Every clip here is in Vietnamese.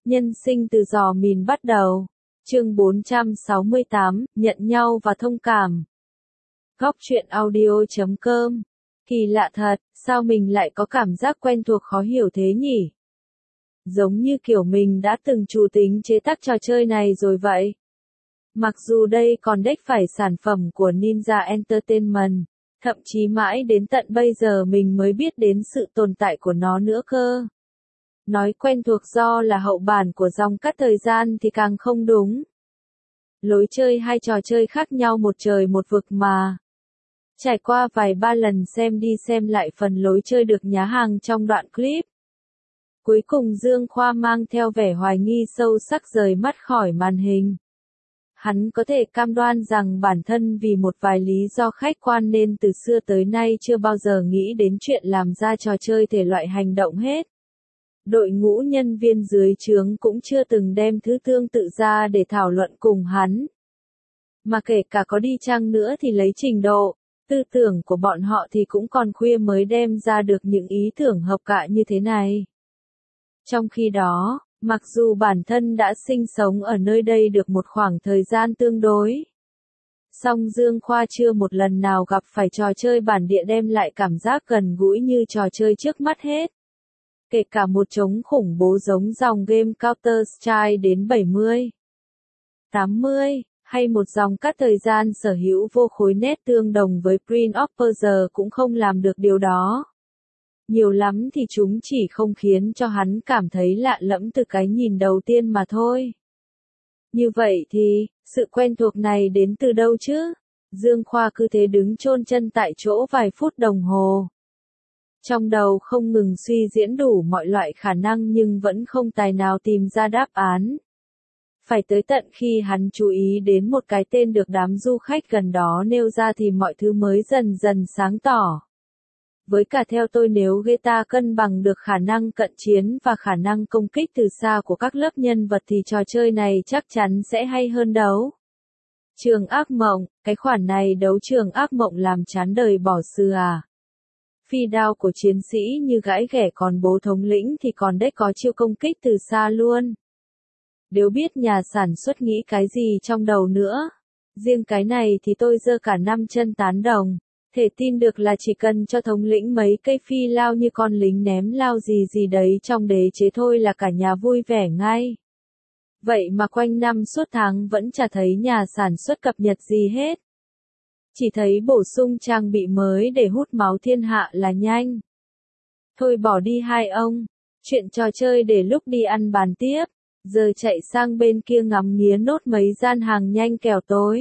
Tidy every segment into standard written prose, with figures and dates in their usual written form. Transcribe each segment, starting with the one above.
Nhân sinh từ giò mìn bắt đầu. Chương 468, nhận nhau và thông cảm. Góc truyện audio.com. Kỳ lạ thật, sao mình lại có cảm giác quen thuộc khó hiểu thế nhỉ? Giống như kiểu mình đã từng chủ tính chế tác trò chơi này rồi vậy. Mặc dù đây còn đếch phải sản phẩm của Ninja Entertainment, thậm chí mãi đến tận bây giờ mình mới biết đến sự tồn tại của nó nữa cơ. Nói quen thuộc do là hậu bản của dòng cắt thời gian thì càng không đúng. Lối chơi hai trò chơi khác nhau một trời một vực mà. Trải qua vài ba lần xem đi xem lại phần lối chơi được nhá hàng trong đoạn clip. Cuối cùng Dương Khoa mang theo vẻ hoài nghi sâu sắc rời mắt khỏi màn hình. Hắn có thể cam đoan rằng bản thân vì một vài lý do khách quan nên từ xưa tới nay chưa bao giờ nghĩ đến chuyện làm ra trò chơi thể loại hành động hết. Đội ngũ nhân viên dưới trướng cũng chưa từng đem thứ tương tự ra để thảo luận cùng hắn. Mà kể cả có đi chăng nữa thì lấy trình độ, tư tưởng của bọn họ thì cũng còn khuya mới đem ra được những ý tưởng hợp cạ như thế này. Trong khi đó, mặc dù bản thân đã sinh sống ở nơi đây được một khoảng thời gian tương đối, song Dương Khoa chưa một lần nào gặp phải trò chơi bản địa đem lại cảm giác gần gũi như trò chơi trước mắt hết. Kể cả một chống khủng bố giống dòng game Counter-Strike đến 70, 80, hay một dòng cắt thời gian sở hữu vô khối nét tương đồng với Prince of Persia cũng không làm được điều đó. Nhiều lắm thì chúng chỉ không khiến cho hắn cảm thấy lạ lẫm từ cái nhìn đầu tiên mà thôi. Như vậy thì, sự quen thuộc này đến từ đâu chứ? Dương Khoa cứ thế đứng chôn chân tại chỗ vài phút đồng hồ. Trong đầu không ngừng suy diễn đủ mọi loại khả năng nhưng vẫn không tài nào tìm ra đáp án. Phải tới tận khi hắn chú ý đến một cái tên được đám du khách gần đó nêu ra thì mọi thứ mới dần dần sáng tỏ. Với cả theo tôi nếu Geta cân bằng được khả năng cận chiến và khả năng công kích từ xa của các lớp nhân vật thì trò chơi này chắc chắn sẽ hay hơn đấu trường ác mộng, cái khoản này đấu trường ác mộng làm chán đời bỏ xưa à. Phi đao của chiến sĩ như gãi ghẻ còn bố thống lĩnh thì còn đếch có chiêu công kích từ xa luôn. Nếu biết nhà sản xuất nghĩ cái gì trong đầu nữa. Riêng cái này thì tôi giơ cả năm chân tán đồng. Thể tin được là chỉ cần cho thống lĩnh mấy cây phi lao như con lính ném lao gì gì đấy trong đế chế thôi là cả nhà vui vẻ ngay. Vậy mà quanh năm suốt tháng vẫn chả thấy nhà sản xuất cập nhật gì hết. Chỉ thấy bổ sung trang bị mới để hút máu thiên hạ là nhanh. Thôi bỏ đi hai ông. Chuyện trò chơi để lúc đi ăn bàn tiếp. Giờ chạy sang bên kia ngắm nghía nốt mấy gian hàng nhanh kẻo tối.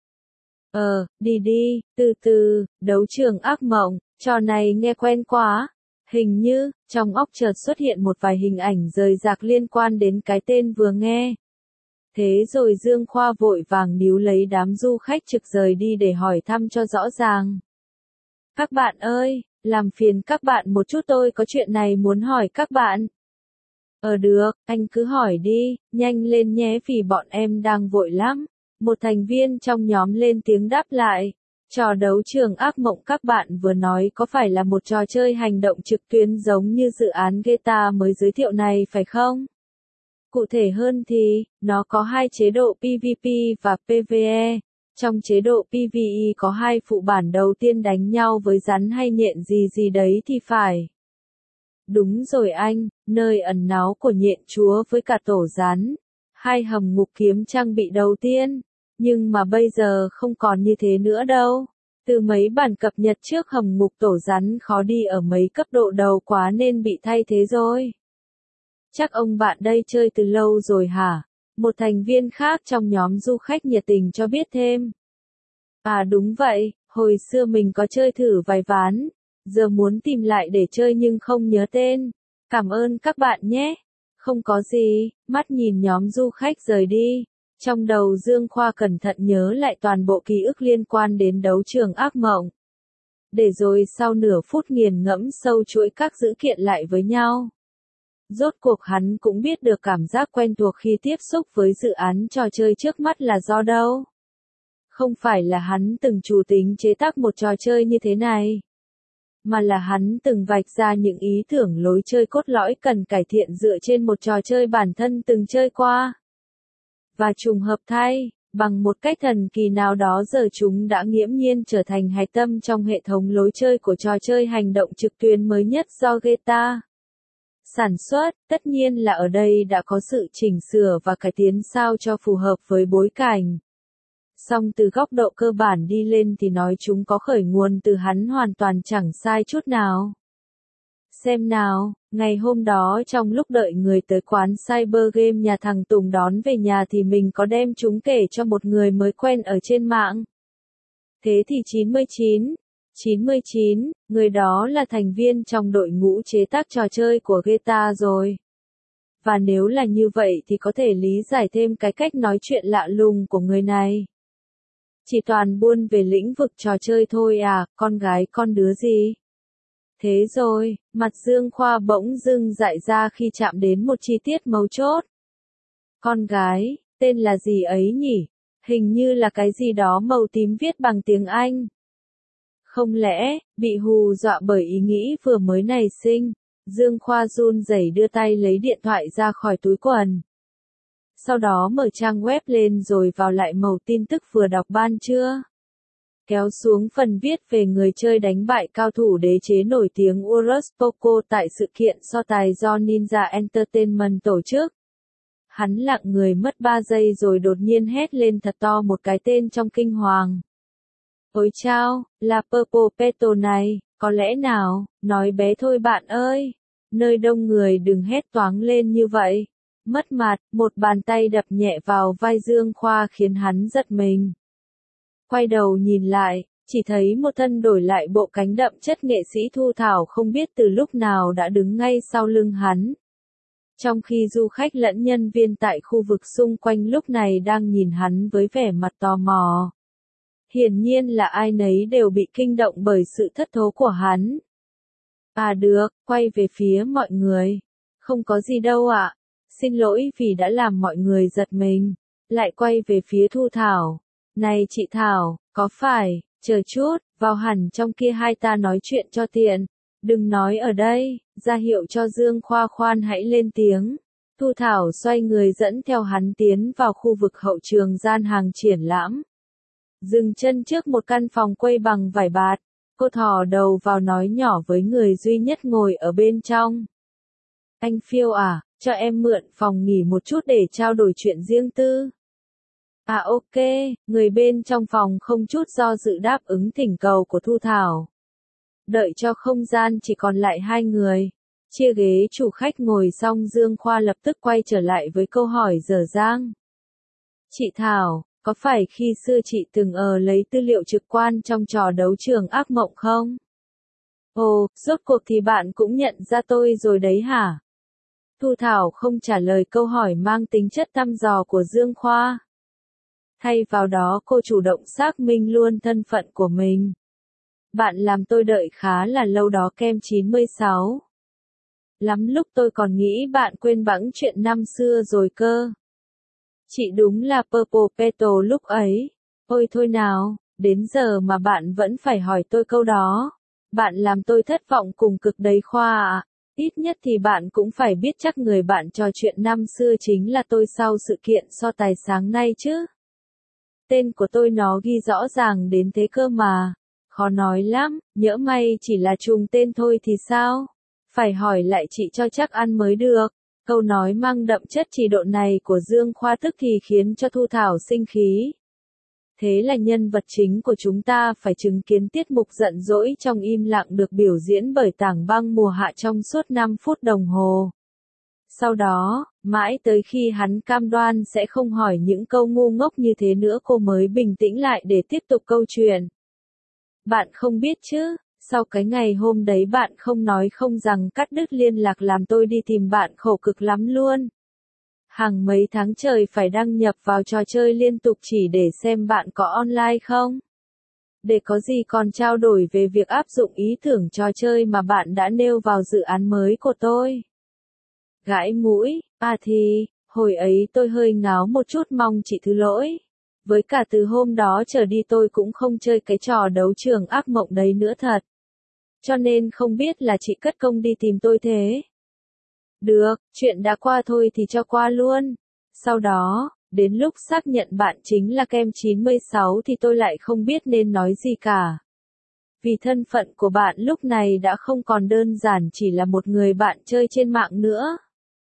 Đi đi, từ từ, đấu trường ác mộng, trò này nghe quen quá. Hình như, trong óc chợt xuất hiện một vài hình ảnh rời rạc liên quan đến cái tên vừa nghe. Thế rồi Dương Khoa vội vàng níu lấy đám du khách trực rời đi để hỏi thăm cho rõ ràng. Các bạn ơi, làm phiền các bạn một chút tôi có chuyện này muốn hỏi các bạn. Được, anh cứ hỏi đi, nhanh lên nhé vì bọn em đang vội lắm. Một thành viên trong nhóm lên tiếng đáp lại. Trò đấu trường ác mộng các bạn vừa nói có phải là một trò chơi hành động trực tuyến giống như dự án Geta mới giới thiệu này phải không? Cụ thể hơn thì, nó có hai chế độ PvP và PvE. Trong chế độ PvE có hai phụ bản đầu tiên đánh nhau với rắn hay nhện gì gì đấy thì phải. Đúng rồi anh, nơi ẩn náu của nhện chúa với cả tổ rắn. Hai hầm ngục kiếm trang bị đầu tiên. Nhưng mà bây giờ không còn như thế nữa đâu. Từ mấy bản cập nhật trước hầm ngục tổ rắn khó đi ở mấy cấp độ đầu quá nên bị thay thế rồi. Chắc ông bạn đây chơi từ lâu rồi hả? Một thành viên khác trong nhóm du khách nhiệt tình cho biết thêm. À đúng vậy, hồi xưa mình có chơi thử vài ván. Giờ muốn tìm lại để chơi nhưng không nhớ tên. Cảm ơn các bạn nhé. Không có gì, mắt nhìn nhóm du khách rời đi. Trong đầu Dương Khoa cẩn thận nhớ lại toàn bộ ký ức liên quan đến đấu trường ác mộng. Để rồi sau nửa phút nghiền ngẫm sâu chuỗi các dữ kiện lại với nhau. Rốt cuộc hắn cũng biết được cảm giác quen thuộc khi tiếp xúc với dự án trò chơi trước mắt là do đâu. Không phải là hắn từng chủ tính chế tác một trò chơi như thế này. mà là hắn từng vạch ra những ý tưởng lối chơi cốt lõi cần cải thiện dựa trên một trò chơi bản thân từng chơi qua. Và trùng hợp thay, bằng một cách thần kỳ nào đó giờ chúng đã nghiễm nhiên trở thành hạch tâm trong hệ thống lối chơi của trò chơi hành động trực tuyến mới nhất do Geta sản xuất. Tất nhiên là ở đây đã có sự chỉnh sửa và cải tiến sao cho phù hợp với bối cảnh. Song từ góc độ cơ bản đi lên thì nói chúng có khởi nguồn từ hắn hoàn toàn chẳng sai chút nào. Xem nào, ngày hôm đó trong lúc đợi người tới quán Cyber Game nhà thằng Tùng đón về nhà thì mình có đem chúng kể cho một người mới quen ở trên mạng. Thế thì 99, người đó là thành viên trong đội ngũ chế tác trò chơi của Geta rồi. Và nếu là như vậy thì có thể lý giải thêm cái cách nói chuyện lạ lùng của người này. Chỉ toàn buôn về lĩnh vực trò chơi thôi à, con gái con đứa gì? Thế rồi, mặt Dương Khoa bỗng dưng dại ra khi chạm đến một chi tiết mấu chốt. Con gái, tên là gì ấy nhỉ? Hình như là cái gì đó màu tím viết bằng tiếng Anh. Không lẽ, bị hù dọa bởi ý nghĩ vừa mới nảy sinh, Dương Khoa run rẩy đưa tay lấy điện thoại ra khỏi túi quần. Sau đó mở trang web lên rồi vào lại mẩu tin tức vừa đọc ban trưa. Kéo xuống phần viết về người chơi đánh bại cao thủ đế chế nổi tiếng Urus Poco tại sự kiện so tài do Ninja Entertainment tổ chức. Hắn lặng người mất 3 giây rồi đột nhiên hét lên thật to một cái tên trong kinh hoàng. Ôi chao, là Purple Petal này, có lẽ nào, nói bé thôi bạn ơi. Nơi đông người đừng hét toáng lên như vậy. Mất mặt, một bàn tay đập nhẹ vào vai Dương Khoa khiến hắn giật mình. Quay đầu nhìn lại, chỉ thấy một thân đổi lại bộ cánh đậm chất nghệ sĩ Thu Thảo không biết từ lúc nào đã đứng ngay sau lưng hắn. Trong khi du khách lẫn nhân viên tại khu vực xung quanh lúc này đang nhìn hắn với vẻ mặt tò mò. Hiển nhiên là ai nấy đều bị kinh động bởi sự thất thố của hắn. À được, quay về phía mọi người. Không có gì đâu ạ. Xin lỗi vì đã làm mọi người giật mình. Lại quay về phía Thu Thảo. Này chị Thảo, có phải, chờ chút, vào hẳn trong kia hai ta nói chuyện cho tiện. Đừng nói ở đây, ra hiệu cho Dương Khoa khoan hãy lên tiếng. Thu Thảo xoay người dẫn theo hắn tiến vào khu vực hậu trường gian hàng triển lãm. Dừng chân trước một căn phòng quây bằng vải bạt, cô thò đầu vào nói nhỏ với người duy nhất ngồi ở bên trong. Anh Phiêu à, cho em mượn phòng nghỉ một chút để trao đổi chuyện riêng tư. À ok, người bên trong phòng không chút do dự đáp ứng thỉnh cầu của Thu Thảo. Đợi cho không gian chỉ còn lại hai người. Chia ghế chủ khách ngồi xong Dương Khoa lập tức quay trở lại với câu hỏi dở dang. Chị Thảo, có phải khi xưa chị từng lấy tư liệu trực quan trong trò đấu trường ác mộng không? Ồ, rốt cuộc thì bạn cũng nhận ra tôi rồi đấy hả? Thu Thảo không trả lời câu hỏi mang tính chất thăm dò của Dương Khoa. Thay vào đó cô chủ động xác minh luôn thân phận của mình. Bạn làm tôi đợi khá là lâu đó kem 96. Lắm lúc tôi còn nghĩ bạn quên bẵng chuyện năm xưa rồi cơ. Chị đúng là Purple Petal lúc ấy. Ôi thôi nào, đến giờ mà bạn vẫn phải hỏi tôi câu đó. Bạn làm tôi thất vọng cùng cực đấy Khoa ạ. Ít nhất thì bạn cũng phải biết chắc người bạn trò chuyện năm xưa chính là tôi sau sự kiện so tài sáng nay chứ. Tên của tôi nó ghi rõ ràng đến thế cơ mà. Khó nói lắm, nhỡ may chỉ là trùng tên thôi thì sao? Phải hỏi lại chị cho chắc ăn mới được. Câu nói mang đậm chất trì độ này của Dương Khoa tức thì khiến cho Thu Thảo sinh khí. Thế là nhân vật chính của chúng ta phải chứng kiến tiết mục giận dỗi trong im lặng được biểu diễn bởi Tảng Băng mùa hạ trong suốt 5 phút đồng hồ. Sau đó, mãi tới khi hắn cam đoan sẽ không hỏi những câu ngu ngốc như thế nữa cô mới bình tĩnh lại để tiếp tục câu chuyện. Bạn không biết chứ, sau cái ngày hôm đấy bạn không nói không rằng cắt đứt liên lạc làm tôi đi tìm bạn khổ cực lắm luôn. Hàng mấy tháng trời phải đăng nhập vào trò chơi liên tục chỉ để xem bạn có online không. Để có gì còn trao đổi về việc áp dụng ý tưởng trò chơi mà bạn đã nêu vào dự án mới của tôi. Gãi mũi, à thì, hồi ấy tôi hơi ngáo một chút mong chị thứ lỗi. Với cả từ hôm đó trở đi tôi cũng không chơi cái trò đấu trường ác mộng đấy nữa thật. cho nên không biết là chị cất công đi tìm tôi thế. Được, chuyện đã qua thôi thì cho qua luôn. Sau đó, đến lúc xác nhận bạn chính là Kem 96 thì tôi lại không biết nên nói gì cả. Vì thân phận của bạn lúc này đã không còn đơn giản chỉ là một người bạn chơi trên mạng nữa,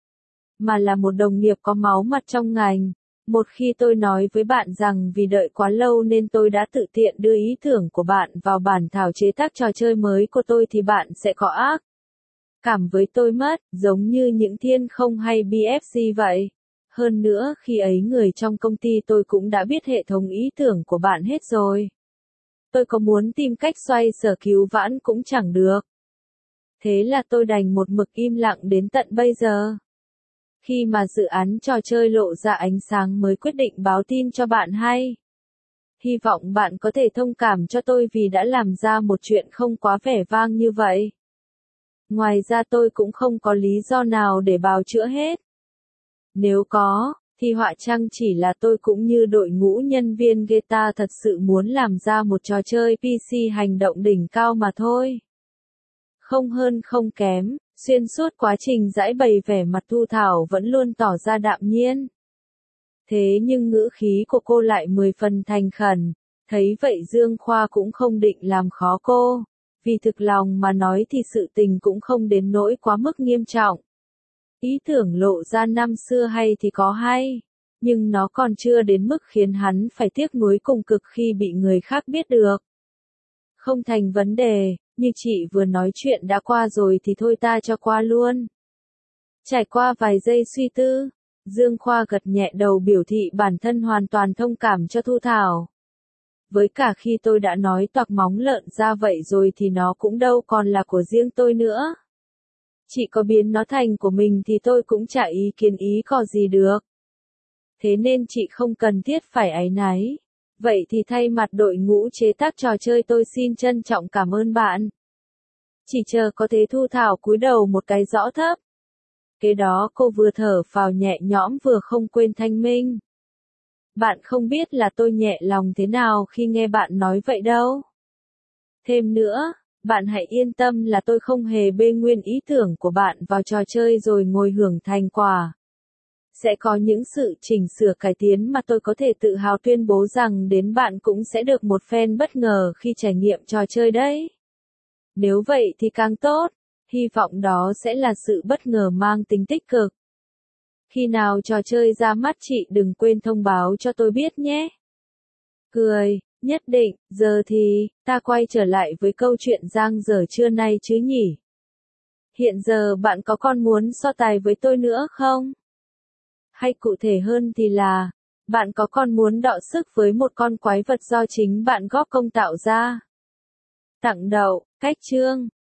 mà là một đồng nghiệp có máu mặt trong ngành. Một khi tôi nói với bạn rằng vì đợi quá lâu nên tôi đã tự tiện đưa ý tưởng của bạn vào bản thảo chế tác trò chơi mới của tôi thì bạn sẽ có ác cảm với tôi mất, giống như những thiên không hay BFG vậy. Hơn nữa khi ấy người trong công ty tôi cũng đã biết hệ thống ý tưởng của bạn hết rồi. Tôi có muốn tìm cách xoay sở cứu vãn cũng chẳng được. Thế là tôi đành một mực im lặng đến tận bây giờ. Khi mà dự án trò chơi lộ ra ánh sáng mới quyết định báo tin cho bạn hay. Hy vọng bạn có thể thông cảm cho tôi vì đã làm ra một chuyện không quá vẻ vang như vậy. Ngoài ra tôi cũng không có lý do nào để bào chữa hết. Nếu có, thì họa chăng chỉ là tôi cũng như đội ngũ nhân viên guitar thật sự muốn làm ra một trò chơi PC hành động đỉnh cao mà thôi. Không hơn không kém, xuyên suốt quá trình giãi bày vẻ mặt Thu Thảo vẫn luôn tỏ ra đạm nhiên. Thế nhưng ngữ khí của cô lại 10 phần thành khẩn, thấy vậy Dương Khoa cũng không định làm khó cô, vì thực lòng mà nói thì sự tình cũng không đến nỗi quá mức nghiêm trọng. Ý tưởng lộ ra năm xưa hay thì có hay, nhưng nó còn chưa đến mức khiến hắn phải tiếc nuối cùng cực khi bị người khác biết được. Không thành vấn đề, như chị vừa nói chuyện đã qua rồi thì thôi ta cho qua luôn. Trải qua vài giây suy tư, Dương Khoa gật nhẹ đầu biểu thị bản thân hoàn toàn thông cảm cho Thu Thảo. Với cả khi tôi đã nói toạc móng lợn ra vậy rồi thì nó cũng đâu còn là của riêng tôi nữa. Chị có biến nó thành của mình thì tôi cũng chả ý kiến ý có gì được. Thế nên chị không cần thiết phải áy náy. Vậy thì thay mặt đội ngũ chế tác trò chơi tôi xin trân trọng cảm ơn bạn. Chỉ chờ có thế Thu Thảo cúi đầu một cái rõ thấp. Kế đó cô vừa thở phào nhẹ nhõm vừa không quên thanh minh. Bạn không biết là tôi nhẹ lòng thế nào khi nghe bạn nói vậy đâu. Thêm nữa, bạn hãy yên tâm là tôi không hề bê nguyên ý tưởng của bạn vào trò chơi rồi ngồi hưởng thành quả. Sẽ có những sự chỉnh sửa cải tiến mà tôi có thể tự hào tuyên bố rằng đến bạn cũng sẽ được một phen bất ngờ khi trải nghiệm trò chơi đấy. Nếu vậy thì càng tốt, hy vọng đó sẽ là sự bất ngờ mang tính tích cực. Khi nào trò chơi ra mắt chị đừng quên thông báo cho tôi biết nhé. Cười, nhất định, giờ thì, ta quay trở lại với câu chuyện giang dở trưa nay chứ nhỉ. Hiện giờ bạn có còn muốn so tài với tôi nữa không? Hay cụ thể hơn thì là, bạn có còn muốn đọ sức với một con quái vật do chính bạn góp công tạo ra? Tặng đậu, cách chương.